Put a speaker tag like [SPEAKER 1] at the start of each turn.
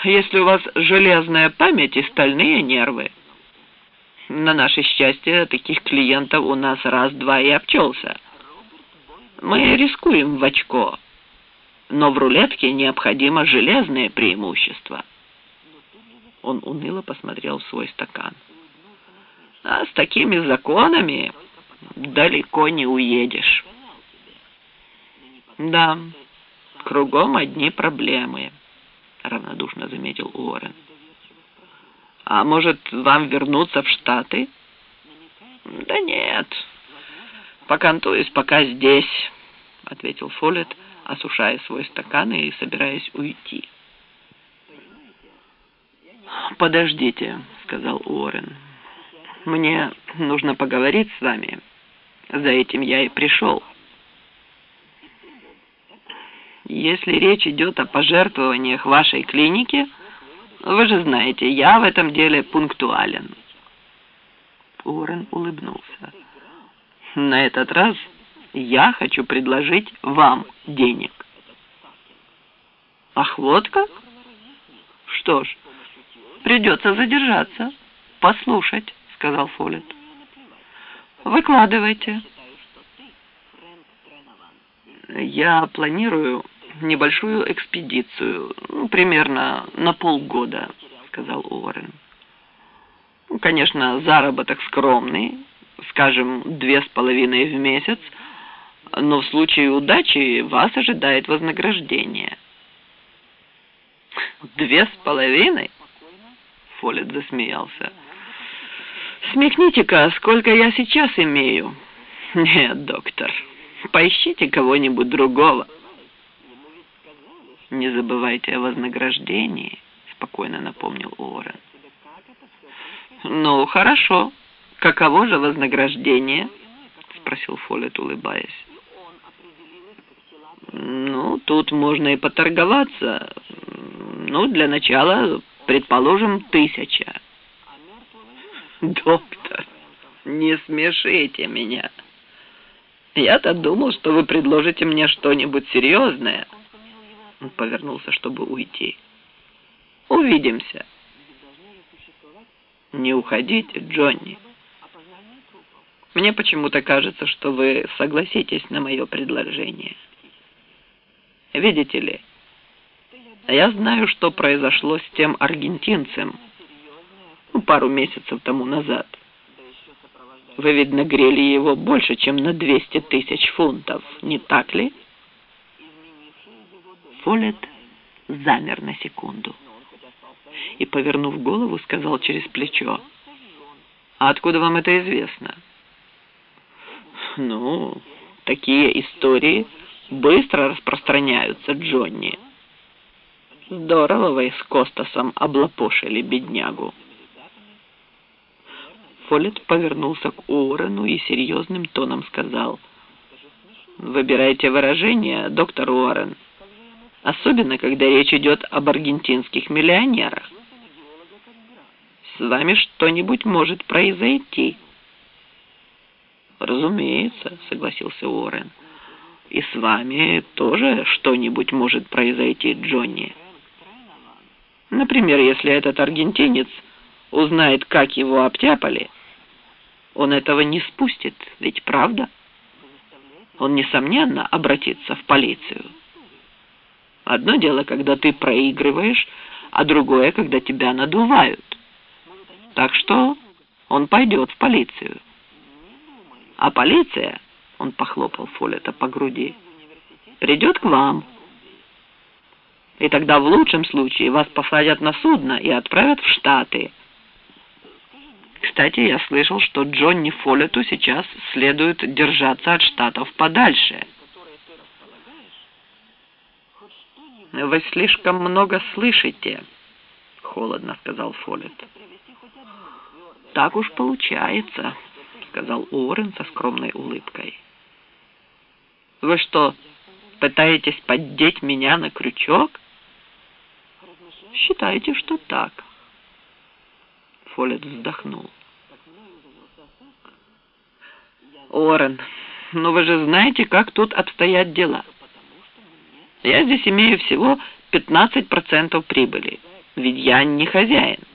[SPEAKER 1] если у вас железная память и стальные нервы. На наше счастье, таких клиентов у нас раз-два и обчелся. Мы рискуем в очко, но в рулетке необходимо железное преимущество». Он уныло посмотрел в свой стакан. «А с такими законами далеко не уедешь». «Да, кругом одни проблемы», — равнодушно заметил Уоррен. «А может, вам вернуться в Штаты?» «Да нет, покантуюсь пока здесь», — ответил Фоллетт, осушая свой стакан и собираясь уйти. «Подождите», — сказал Уоррен. «Мне нужно поговорить с вами. За этим я и пришел. Если речь идет о пожертвованиях вашей клинике, вы же знаете, я в этом деле пунктуален». Уоррен улыбнулся. «На этот раз я хочу предложить вам денег». «Ах, вот как? Что ж, придется задержаться, послушать», — сказал Фоллетт. «Выкладывайте». «Я планирую небольшую экспедицию, примерно на полгода», — сказал Уоррен. «Конечно, заработок скромный, скажем, 2,5 в месяц, но в случае удачи вас ожидает вознаграждение». «2,5?» — Фоллетт засмеялся. «Смекните-ка, сколько я сейчас имею». «Нет, доктор, поищите кого-нибудь другого». «Не забывайте о вознаграждении», — спокойно напомнил Уоррен. «Ну, хорошо. Каково же вознаграждение?» — спросил Фоллетт, улыбаясь. «Ну, тут можно и поторговаться. Ну, для начала, предположим, 1000. «Доктор, не смешите меня. Я-то думал, что вы предложите мне что-нибудь серьезное». Он повернулся, чтобы уйти. «Увидимся». «Не уходите, Джонни. Мне почему-то кажется, что вы согласитесь на мое предложение. Видите ли, я знаю, что произошло с тем аргентинцем пару месяцев тому назад. Вы, видно, грели его больше, чем на 200 000 фунтов, не так ли?» Фоллетт замер на секунду и, повернув голову, сказал через плечо: «А откуда вам это известно?» «Ну, такие истории быстро распространяются, Джонни. Здорово вы с Костасом облапошили беднягу». Фоллетт повернулся к Уоррену и серьезным тоном сказал: «Выбирайте выражение, доктор Уоррен, особенно когда речь идет об аргентинских миллионерах. С вами что-нибудь может произойти». «Разумеется», — согласился Уоррен. «И с вами тоже что-нибудь может произойти, Джонни. Например, если этот аргентинец узнает, как его обтяпали, он этого не спустит, ведь правда? Он, несомненно, обратится в полицию. Одно дело, когда ты проигрываешь, а другое, когда тебя надувают. Так что он пойдет в полицию. А полиция, — он похлопал Фоллетта по груди, — придет к вам. И тогда в лучшем случае вас посадят на судно и отправят в Штаты. Кстати, я слышал, что Джонни Фоллетту сейчас следует держаться от Штатов подальше». «Вы слишком много слышите», — холодно сказал Фоллетт. «Так уж получается», — сказал Уоррен со скромной улыбкой. «Вы что, пытаетесь поддеть меня на крючок?» «Считайте, что так». Фоллетт вздохнул. «Уоррен, ну вы же знаете, как тут обстоят дела. Я здесь имею всего 15% прибыли. ведь я не хозяин.